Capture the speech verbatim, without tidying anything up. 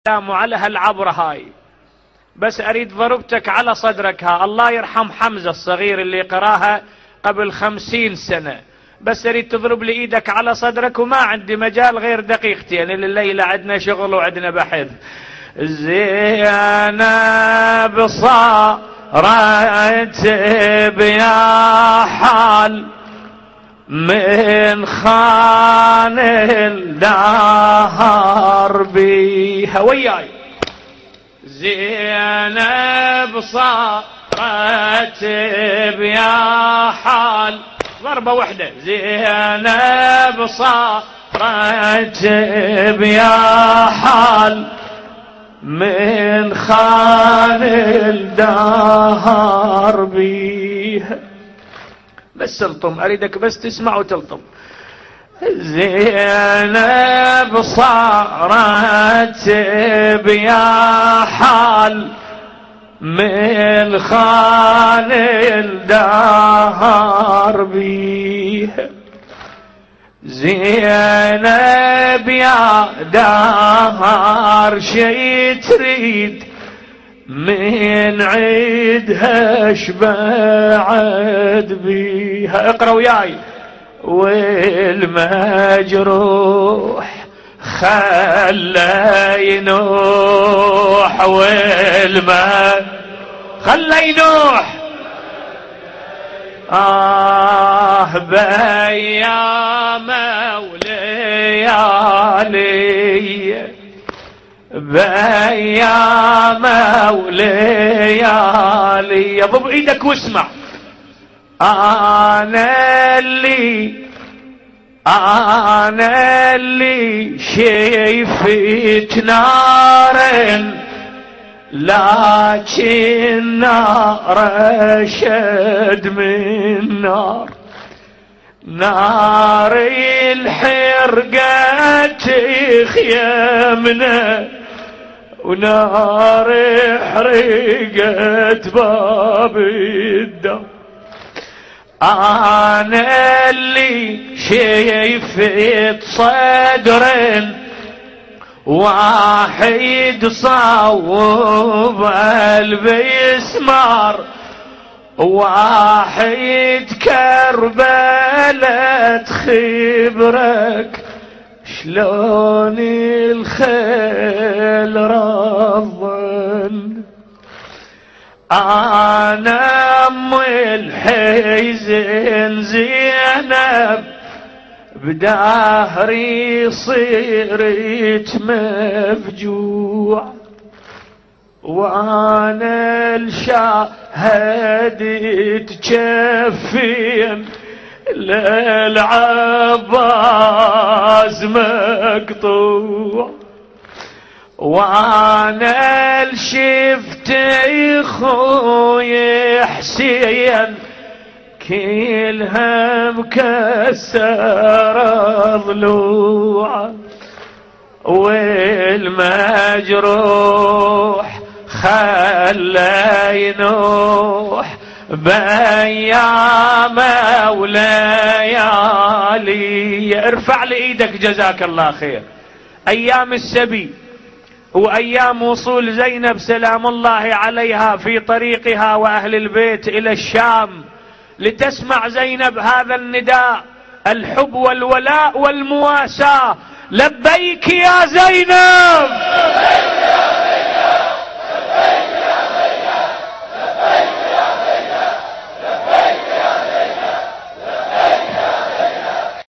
السلام على هالعبرة هاي، بس أريد ضربتك على صدرك. ها الله يرحم حمزة الصغير اللي قراها قبل خمسين سنة، بس أريد تضرب لي إيدك على صدرك، وما عندي مجال غير دقيقتين، يعني الليلة عندنا شغل وعندنا بحث. زينب صارت بيا حال من خان الدهر بيها وياي. زينب صارت بيا حال، ضربة واحدة. زينب صارت بيا حال من خان الدهر بيها. بس تلطم، أريدك بس تسمع وتلطم. زينب صارت بيا حال من خان الدهر بيها. زينب يا دهر شي تريد من عيدها شبعد بيها. اقرأ وياي. والمجروح خلى ينوح، والما خلى ينوح. آه بيا موليالي، بيا موليالي. ضب ايدك واسمع. انا اللي انا اللي شايفت نارا، لكن نار اشد من نار. نار الحرقة تخيمنا، ونار حرقت باب الدار. انا اللي شايفت صدرا واحد صوب البسمار، واحد كربلة خبرك شلون الخيل رضن. انا ام الحزن زينب بدهري صرت مفجوع، وانا الشاهد تشفين للعباس مقطوع، وانا الشفت اخوي حسين كلها مكسر ضلوع. والمجروح خلى ينوح بيا موليالي. ارفع لي ايدك جزاك الله خير. ايام السبي وايام وصول زينب سلام الله عليها في طريقها واهل البيت الى الشام لتسمع زينب هذا النداء، الحب والولاء والمواساة. لبيك يا زينب.